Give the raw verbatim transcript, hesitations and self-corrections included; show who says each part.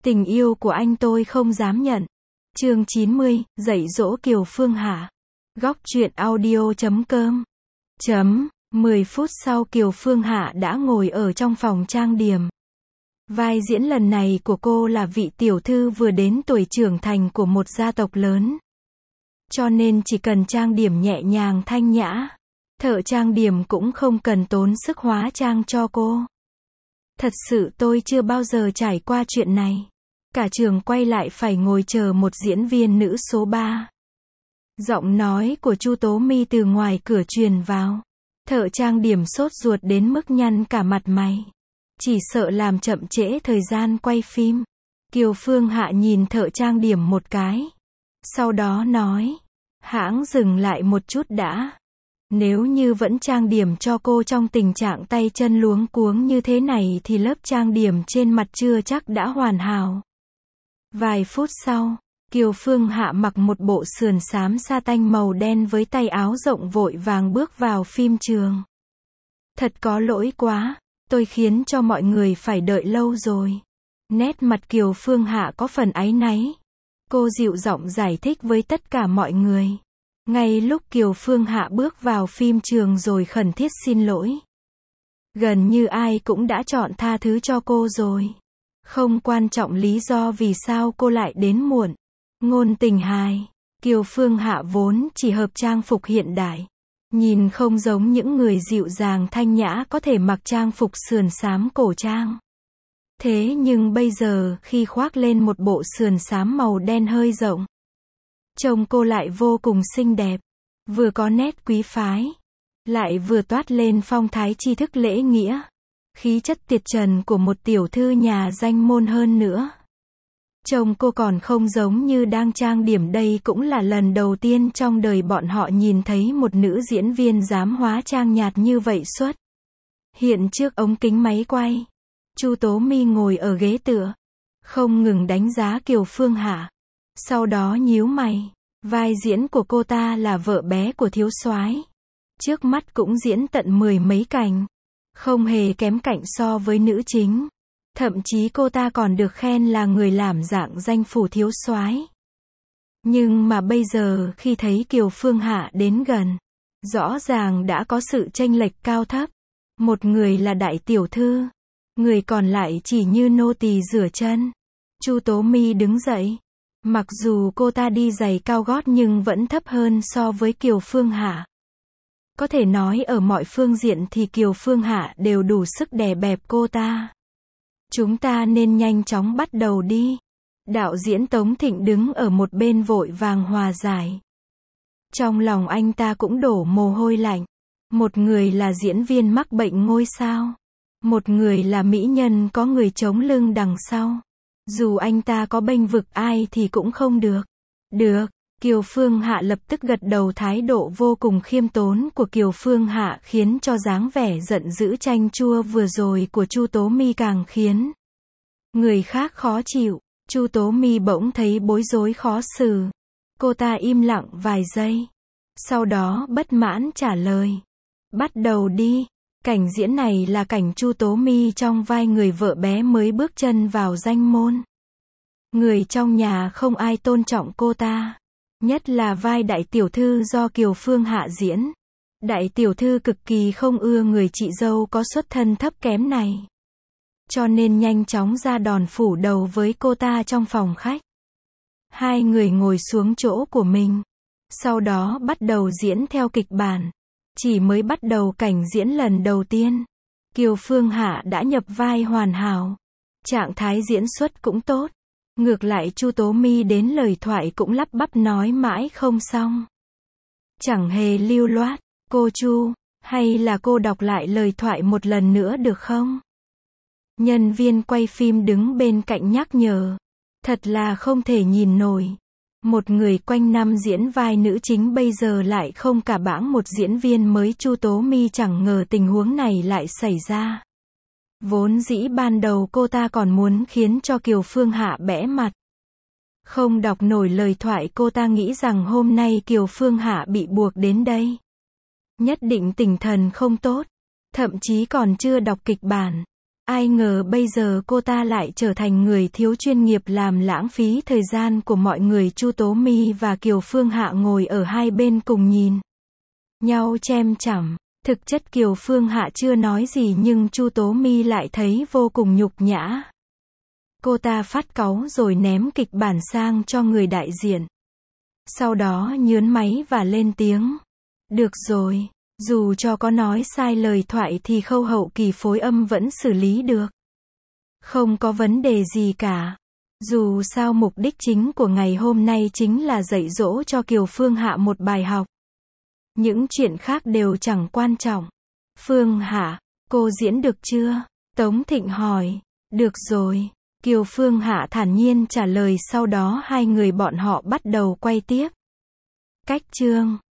Speaker 1: Tình yêu của anh tôi không dám nhận. Chương chín mươi, dạy dỗ Kiều Phương Hạ. Góc truyện audio chấm com. Chấm, mười phút sau Kiều Phương Hạ đã ngồi ở trong phòng trang điểm. Vai diễn lần này của cô là vị tiểu thư vừa đến tuổi trưởng thành của một gia tộc lớn. Cho nên chỉ cần trang điểm nhẹ nhàng thanh nhã. Thợ trang điểm cũng không cần tốn sức hóa trang cho cô. Thật sự tôi chưa bao giờ trải qua chuyện này. Cả trường quay lại phải ngồi chờ một diễn viên nữ số ba. Giọng nói của Chu Tố My từ ngoài cửa truyền vào. Thợ trang điểm sốt ruột đến mức nhăn cả mặt mày. Chỉ sợ làm chậm trễ thời gian quay phim. Kiều Phương Hạ nhìn thợ trang điểm một cái. Sau đó nói, hãng dừng lại một chút đã. Nếu như vẫn trang điểm cho cô trong tình trạng tay chân luống cuống như thế này thì lớp trang điểm trên mặt chưa chắc đã hoàn hảo. Vài phút sau, Kiều Phương Hạ mặc một bộ sườn xám sa tanh màu đen với tay áo rộng vội vàng bước vào phim trường. Thật có lỗi quá, tôi khiến cho mọi người phải đợi lâu rồi. Nét mặt Kiều Phương Hạ có phần áy náy. Cô dịu giọng giải thích với tất cả mọi người. Ngay lúc Kiều Phương Hạ bước vào phim trường rồi khẩn thiết xin lỗi. Gần như ai cũng đã chọn tha thứ cho cô rồi. Không quan trọng lý do vì sao cô lại đến muộn. Ngôn tình hài. Kiều Phương Hạ vốn chỉ hợp trang phục hiện đại. Nhìn không giống những người dịu dàng thanh nhã có thể mặc trang phục sườn xám cổ trang. Thế nhưng bây giờ khi khoác lên một bộ sườn xám màu đen hơi rộng. Trông cô lại vô cùng xinh đẹp. Vừa có nét quý phái. Lại vừa toát lên phong thái tri thức lễ nghĩa. Khí chất tiệt trần của một tiểu thư nhà danh môn hơn nữa. Trông cô còn không giống như đang trang điểm. Đây cũng là lần đầu tiên trong đời bọn họ nhìn thấy một nữ diễn viên dám hóa trang nhạt như vậy xuất hiện trước ống kính máy quay. Chu Tố My ngồi ở ghế tựa, không ngừng đánh giá Kiều Phương Hạ. Sau đó nhíu mày, vai diễn của cô ta là vợ bé của thiếu soái. Trước mắt cũng diễn tận mười mấy cảnh. Không hề kém cạnh so với nữ chính. Thậm chí cô ta còn được khen là người làm dạng danh phủ thiếu soái. Nhưng mà bây giờ khi thấy Kiều Phương Hạ đến gần, rõ ràng đã có sự chênh lệch cao thấp. Một người là đại tiểu thư, người còn lại chỉ như nô tỳ rửa chân. Chu Tố My đứng dậy. Mặc dù cô ta đi giày cao gót nhưng vẫn thấp hơn so với Kiều Phương Hạ. Có thể nói ở mọi phương diện thì Kiều Phương Hạ đều đủ sức đè bẹp cô ta. Chúng ta nên nhanh chóng bắt đầu đi. Đạo diễn Tống Thịnh đứng ở một bên vội vàng hòa giải. Trong lòng anh ta cũng đổ mồ hôi lạnh. Một người là diễn viên mắc bệnh ngôi sao. Một người là mỹ nhân có người chống lưng đằng sau. Dù anh ta có bênh vực ai thì cũng không được. Được, Kiều Phương Hạ lập tức gật đầu. Thái độ vô cùng khiêm tốn của Kiều Phương Hạ khiến cho dáng vẻ giận dữ chanh chua vừa rồi của Chu Tố My càng khiến người khác khó chịu. Chu Tố My bỗng thấy bối rối khó xử. Cô ta im lặng vài giây. Sau đó bất mãn trả lời. Bắt đầu đi. Cảnh diễn này là cảnh Chu Tố My trong vai người vợ bé mới bước chân vào danh môn. Người trong nhà không ai tôn trọng cô ta. Nhất là vai đại tiểu thư do Kiều Phương Hạ diễn. Đại tiểu thư cực kỳ không ưa người chị dâu có xuất thân thấp kém này. Cho nên nhanh chóng ra đòn phủ đầu với cô ta trong phòng khách. Hai người ngồi xuống chỗ của mình. Sau đó bắt đầu diễn theo kịch bản. Chỉ mới bắt đầu cảnh diễn lần đầu tiên, Kiều Phương Hạ đã nhập vai hoàn hảo. Trạng thái diễn xuất cũng tốt. Ngược lại Chu Tố My đến lời thoại cũng lắp bắp nói mãi không xong. Chẳng hề lưu loát. Cô Chu, hay là cô đọc lại lời thoại một lần nữa được không? Nhân viên quay phim đứng bên cạnh nhắc nhở. Thật là không thể nhìn nổi. Một người quanh năm diễn vai nữ chính bây giờ lại không cả bảng một diễn viên mới. Chu Tố My chẳng ngờ tình huống này lại xảy ra. Vốn dĩ ban đầu cô ta còn muốn khiến cho Kiều Phương Hạ bẽ mặt. Không đọc nổi lời thoại cô ta nghĩ rằng hôm nay Kiều Phương Hạ bị buộc đến đây. Nhất định tinh thần không tốt. Thậm chí còn chưa đọc kịch bản. Ai ngờ bây giờ cô ta lại trở thành người thiếu chuyên nghiệp làm lãng phí thời gian của mọi người. Chu Tố My và Kiều Phương Hạ ngồi ở hai bên cùng nhìn nhau chém chằm. Thực chất Kiều Phương Hạ chưa nói gì nhưng Chu Tố My lại thấy vô cùng nhục nhã. Cô ta phát cáu rồi ném kịch bản sang cho người đại diện. Sau đó nhớn máy và lên tiếng. Được rồi, dù cho có nói sai lời thoại thì khâu hậu kỳ phối âm vẫn xử lý được. Không có vấn đề gì cả. Dù sao mục đích chính của ngày hôm nay chính là dạy dỗ cho Kiều Phương Hạ một bài học. Những chuyện khác đều chẳng quan trọng. Phương Hạ, cô diễn được chưa? Tống Thịnh hỏi. Được rồi. Kiều Phương Hạ thản nhiên trả lời, sau đó hai người bọn họ bắt đầu quay tiếp. Cách chương